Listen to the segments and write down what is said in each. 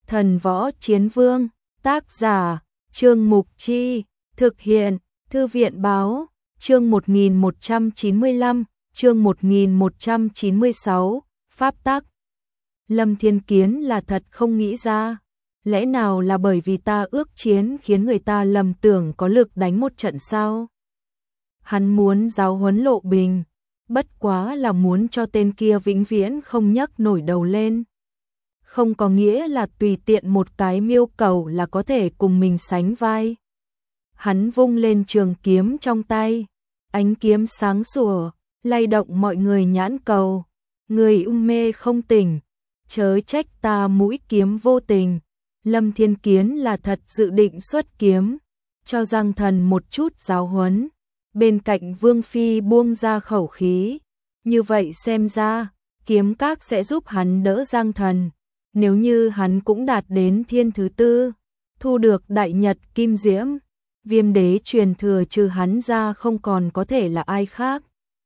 Thần Võ Chiến Vương, tác giả, Trương Mục Chi, thực hiện, Thư viện Báo, chương 1195, chương 1196, Pháp tắc. Lâm Thiên Kiến là thật không nghĩ ra, lẽ nào là bởi vì ta ước chiến khiến người ta lầm tưởng có lực đánh một trận sao? Hắn muốn giáo huấn Lộ Bình, bất quá là muốn cho tên kia vĩnh viễn không nhấc nổi đầu lên. Không có nghĩa là tùy tiện một cái miêu cầu là có thể cùng mình sánh vai. Hắn vung lên trường kiếm trong tay, ánh kiếm sáng sủa, lay động mọi người nhãn cầu. Người mê không tỉnh, chớ trách ta mũi kiếm vô tình. Lâm Thiên Kiến là thật dự định xuất kiếm, cho Giang Thần một chút giáo huấn. Bên cạnh Vương Phi buông ra khẩu khí, như vậy xem ra, kiếm các sẽ giúp hắn đỡ Giang Thần. Nếu như hắn cũng đạt đến thiên thứ tư, thu được đại nhật kim diễm, Viêm đế truyền thừa trừ hắn ra không còn có thể là ai khác.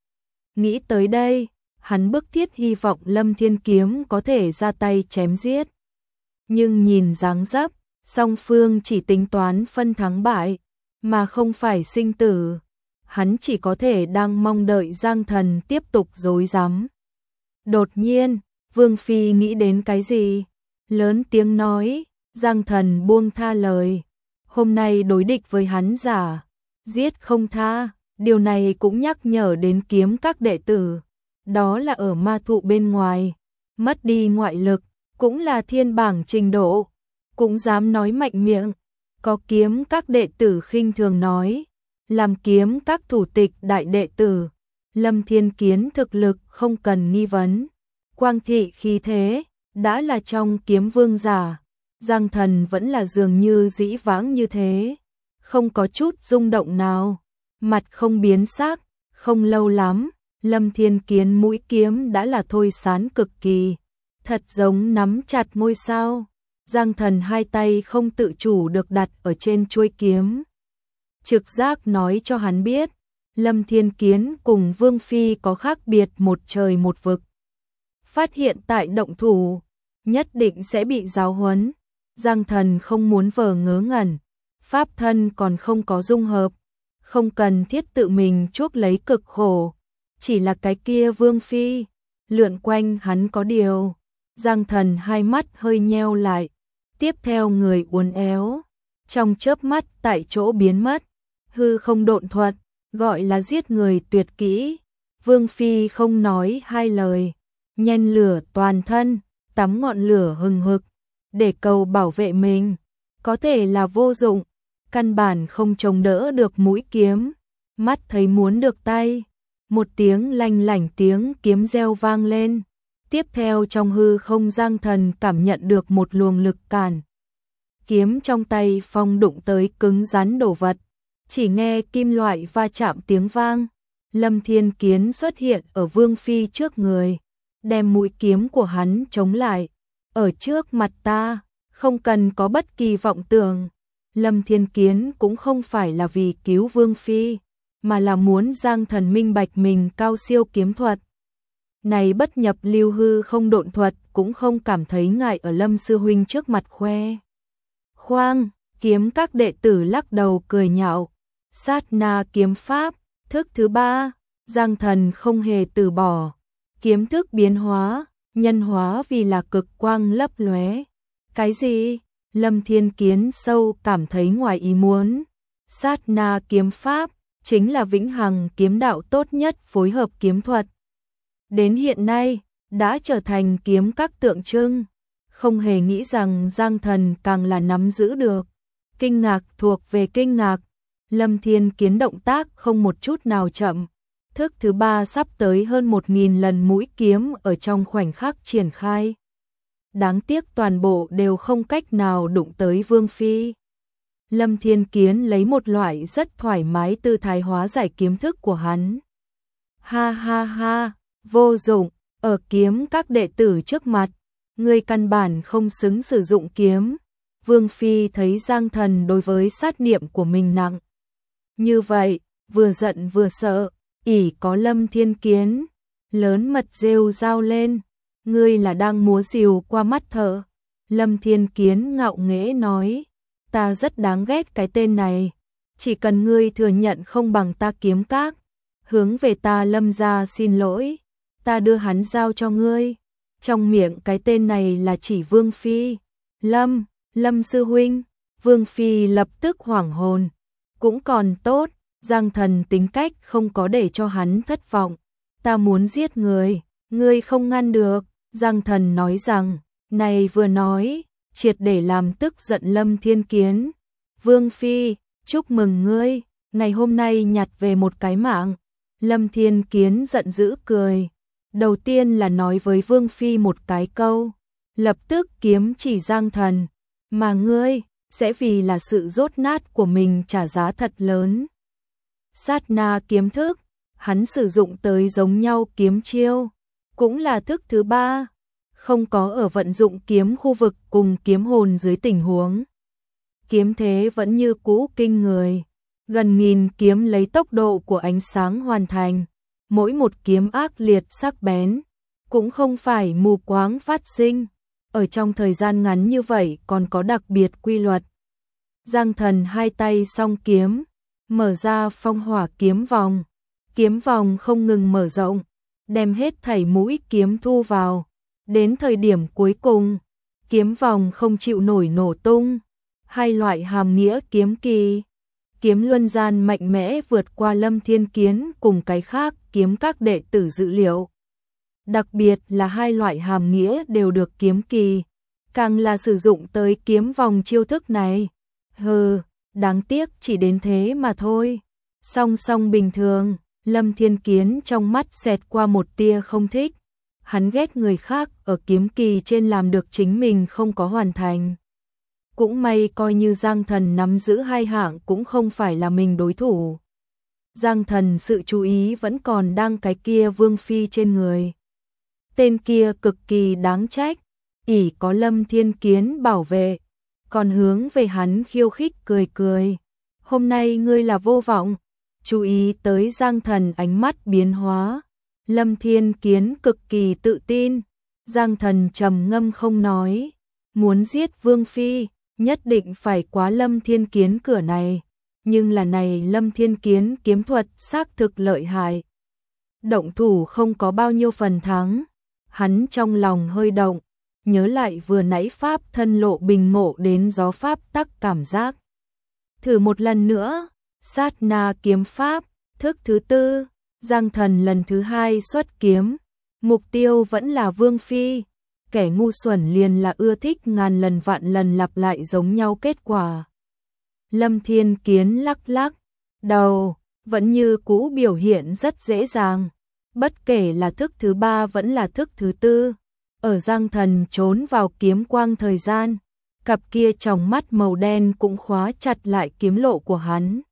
Nghĩ tới đây, hắn bức thiết hy vọng Lâm Thiên Kiếm có thể ra tay chém giết. Nhưng nhìn dáng dấp, song phương chỉ tính toán phân thắng bại, mà không phải sinh tử. Hắn chỉ có thể đang mong đợi Giang Thần tiếp tục dối rắm. Đột nhiên, Vương Phi nghĩ đến cái gì? Lớn tiếng nói, Giang Thần buông tha lời. Hôm nay đối địch với hắn giả, giết không tha, điều này cũng nhắc nhở đến kiếm các đệ tử. Đó là ở ma thụ bên ngoài, mất đi ngoại lực, cũng là thiên bảng trình độ, cũng dám nói mạnh miệng. Có kiếm các đệ tử khinh thường nói, làm kiếm các thủ tịch đại đệ tử, Lâm Thiên Kiến thực lực không cần nghi vấn. Quang thị khí thế, đã là trong kiếm vương giả, Giang Thần vẫn là dường như dĩ vãng như thế, không có chút rung động nào, mặt không biến sắc. Không lâu lắm, Lâm Thiên Kiến mũi kiếm đã là thôi sán cực kỳ, thật giống nắm chặt ngôi sao. Giang Thần hai tay không tự chủ được đặt ở trên chuôi kiếm. Trực giác nói cho hắn biết, Lâm Thiên Kiến cùng Vương Phi có khác biệt một trời một vực. Phát hiện tại động thủ, nhất định sẽ bị giáo huấn. Giang Thần không muốn vờ ngớ ngẩn, pháp thân còn không có dung hợp, không cần thiết tự mình chuốc lấy cực khổ. Chỉ là cái kia Vương Phi, lượn quanh hắn có điều. Giang Thần hai mắt hơi nheo lại, tiếp theo người uốn éo, trong chớp mắt tại chỗ biến mất. Hư không độn thuật, gọi là giết người tuyệt kỹ. Vương Phi không nói hai lời, nhen lửa toàn thân, tắm ngọn lửa hừng hực, để cầu bảo vệ mình. Có thể là vô dụng, căn bản không chống đỡ được mũi kiếm. Mắt thấy muốn được tay, một tiếng lanh lảnh tiếng kiếm reo vang lên. Tiếp theo trong hư không Giang Thần cảm nhận được một luồng lực cản. Kiếm trong tay phong đụng tới cứng rắn đồ vật, chỉ nghe kim loại va chạm tiếng vang. Lâm Thiên Kiến xuất hiện ở Vương Phi trước người, đem mũi kiếm của hắn chống lại. Ở trước mặt ta, không cần có bất kỳ vọng tưởng. Lâm Thiên Kiến cũng không phải là vì cứu Vương Phi, mà là muốn Giang Thần minh bạch mình cao siêu kiếm thuật. Này bất nhập lưu hư không độn thuật cũng không cảm thấy ngại ở Lâm sư huynh trước mặt khoe. Khoang, kiếm các đệ tử lắc đầu cười nhạo. Sát na kiếm pháp, thức thứ ba, Giang Thần không hề từ bỏ. Kiếm thức biến hóa, nhân hóa vì là cực quang lấp lóe. Cái gì? Lâm Thiên Kiến sâu cảm thấy ngoài ý muốn. Sát na kiếm pháp chính là vĩnh hằng kiếm đạo tốt nhất phối hợp kiếm thuật. Đến hiện nay, đã trở thành kiếm các tượng trưng. Không hề nghĩ rằng Giang Thần càng là nắm giữ được. Kinh ngạc thuộc về kinh ngạc. Lâm Thiên Kiến động tác không một chút nào chậm. Thức thứ ba sắp tới hơn 1000 lần mũi kiếm ở trong khoảnh khắc triển khai. Đáng tiếc toàn bộ đều không cách nào đụng tới Vương Phi. Lâm Thiên Kiến lấy một loại rất thoải mái tư thái hóa giải kiếm thức của hắn. Ha ha ha, vô dụng, ở kiếm các đệ tử trước mặt, người căn bản không xứng sử dụng kiếm. Vương Phi thấy Giang Thần đối với sát niệm của mình nặng. Như vậy, vừa giận vừa sợ, ỷ có Lâm Thiên Kiến, lớn mật rêu rao lên. Ngươi là đang múa rìu qua mắt thợ. Lâm Thiên Kiến ngạo nghễ nói, ta rất đáng ghét cái tên này, chỉ cần ngươi thừa nhận không bằng ta Kiếm Các, hướng về ta Lâm gia xin lỗi, ta đưa hắn giao cho ngươi. Trong miệng cái tên này là chỉ Vương Phi. Lâm sư huynh. Vương Phi lập tức hoảng hồn. Cũng còn tốt, Giang Thần tính cách không có để cho hắn thất vọng. Ta muốn giết người, ngươi không ngăn được. Giang Thần nói rằng, này vừa nói, triệt để làm tức giận Lâm Thiên Kiến. Vương Phi, chúc mừng ngươi, ngày hôm nay nhặt về một cái mạng. Lâm Thiên Kiến giận dữ cười. Đầu tiên là nói với Vương Phi một cái câu, lập tức kiếm chỉ Giang Thần, mà ngươi sẽ vì là sự dốt nát của mình trả giá thật lớn. Sát na kiếm thức, hắn sử dụng tới giống nhau kiếm chiêu, cũng là thức thứ ba, không có ở vận dụng kiếm khu vực cùng kiếm hồn dưới tình huống. Kiếm thế vẫn như cũ kinh người, gần nghìn kiếm lấy tốc độ của ánh sáng hoàn thành. Mỗi một kiếm ác liệt sắc bén, cũng không phải mù quáng phát sinh, ở trong thời gian ngắn như vậy còn có đặc biệt quy luật. Giang Thần hai tay song kiếm, mở ra phong hỏa kiếm vòng không ngừng mở rộng, đem hết thảy mũi kiếm thu vào, đến thời điểm cuối cùng, kiếm vòng không chịu nổi nổ tung, hai loại hàm nghĩa kiếm kỳ. Kiếm luân gian mạnh mẽ vượt qua Lâm Thiên Kiến cùng cái khác kiếm các đệ tử dự liệu. Đặc biệt là hai loại hàm nghĩa đều được kiếm kỳ, càng là sử dụng tới kiếm vòng chiêu thức này. Đáng tiếc chỉ đến thế mà thôi. Song bình thường, Lâm Thiên Kiến trong mắt xẹt qua một tia không thích. Hắn ghét người khác ở kiếm kỳ trên làm được chính mình không có hoàn thành. Cũng may coi như Giang Thần nắm giữ hai hạng cũng không phải là mình đối thủ. Giang Thần sự chú ý vẫn còn đang cái kia Vương Phi trên người. Tên kia cực kỳ đáng trách, ỷ có Lâm Thiên Kiến bảo vệ, còn hướng về hắn khiêu khích cười. Hôm nay ngươi là vô vọng, chú ý tới Giang Thần ánh mắt biến hóa. Lâm Thiên Kiến cực kỳ tự tin, Giang Thần trầm ngâm không nói, muốn giết Vương Phi. Nhất định phải quá Lâm Thiên Kiến cửa này, nhưng là này Lâm Thiên Kiến kiếm thuật xác thực lợi hại. Động thủ không có bao nhiêu phần thắng, hắn trong lòng hơi động, nhớ lại vừa nãy pháp thân lộ bình ngộ đến gió pháp tắc cảm giác. Thử một lần nữa, sát na kiếm pháp, thức thứ tư, Giang Thần lần thứ hai xuất kiếm, mục tiêu vẫn là Vương Phi. Kẻ ngu xuẩn liền là ưa thích ngàn lần vạn lần lặp lại giống nhau kết quả. Lâm Thiên Kiến lắc đầu, vẫn như cũ biểu hiện rất dễ dàng. Bất kể là thức thứ ba vẫn là thức thứ tư. Ở Giang Thần trốn vào kiếm quang thời gian, cặp kia tròng mắt màu đen cũng khóa chặt lại kiếm lộ của hắn.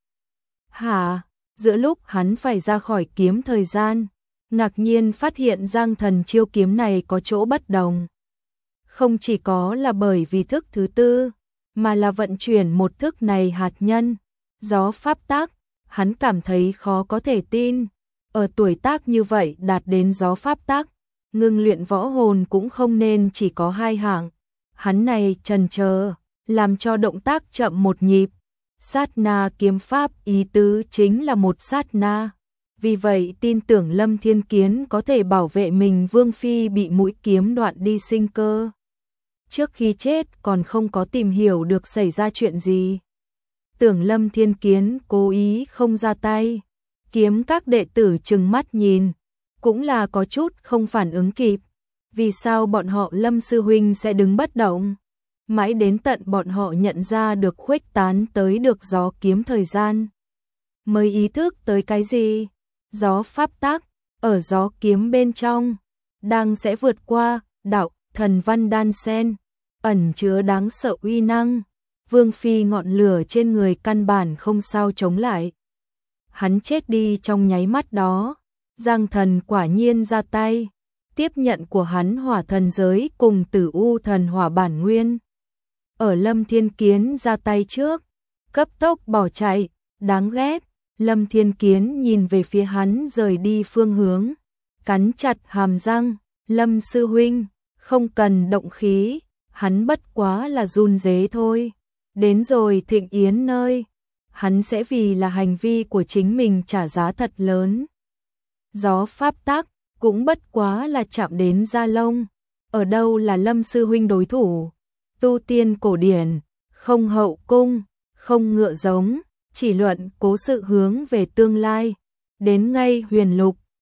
Giữa lúc hắn phải ra khỏi kiếm thời gian, ngạc nhiên phát hiện Giang Thần chiêu kiếm này có chỗ bất đồng. Không chỉ có là bởi vì thức thứ tư, mà là vận chuyển một thức này hạt nhân, gió pháp tác, hắn cảm thấy khó có thể tin. Ở tuổi tác như vậy đạt đến gió pháp tác, ngưng luyện võ hồn cũng không nên chỉ có hai hạng. Hắn này chần chờ, làm cho động tác chậm một nhịp. Sát na kiếm pháp ý tứ chính là một sát na. Vì vậy tin tưởng Lâm Thiên Kiến có thể bảo vệ mình Vương Phi bị mũi kiếm đoạn đi sinh cơ. Trước khi chết còn không có tìm hiểu được xảy ra chuyện gì. Tưởng Lâm Thiên Kiến cố ý không ra tay. Kiếm các đệ tử trừng mắt nhìn, cũng là có chút không phản ứng kịp. Vì sao bọn họ Lâm sư huynh sẽ đứng bất động? Mãi đến tận bọn họ nhận ra được khuếch tán tới được gió kiếm thời gian, mới ý thức tới cái gì? Gió pháp tác, ở gió kiếm bên trong, đang sẽ vượt qua, đạo, thần văn đan sen, ẩn chứa đáng sợ uy năng. Vương Phi ngọn lửa trên người căn bản không sao chống lại. Hắn chết đi trong nháy mắt đó, Giang Thần quả nhiên ra tay, tiếp nhận của hắn hỏa thần giới cùng Tử U thần hỏa bản nguyên. Ở Lâm Thiên Kiến ra tay trước, cấp tốc bỏ chạy, đáng ghét. Lâm Thiên Kiến nhìn về phía hắn rời đi phương hướng, cắn chặt hàm răng, Lâm sư huynh, không cần động khí, hắn bất quá là run rế thôi. Đến rồi Thịnh Yến nơi, hắn sẽ vì là hành vi của chính mình trả giá thật lớn. Gió pháp tắc, cũng bất quá là chạm đến da lông. Ở đâu là Lâm sư huynh đối thủ? Tu tiên cổ điển, không hậu cung, không ngựa giống, chỉ luận cố sự hướng về tương lai. Đến ngay huyền lục,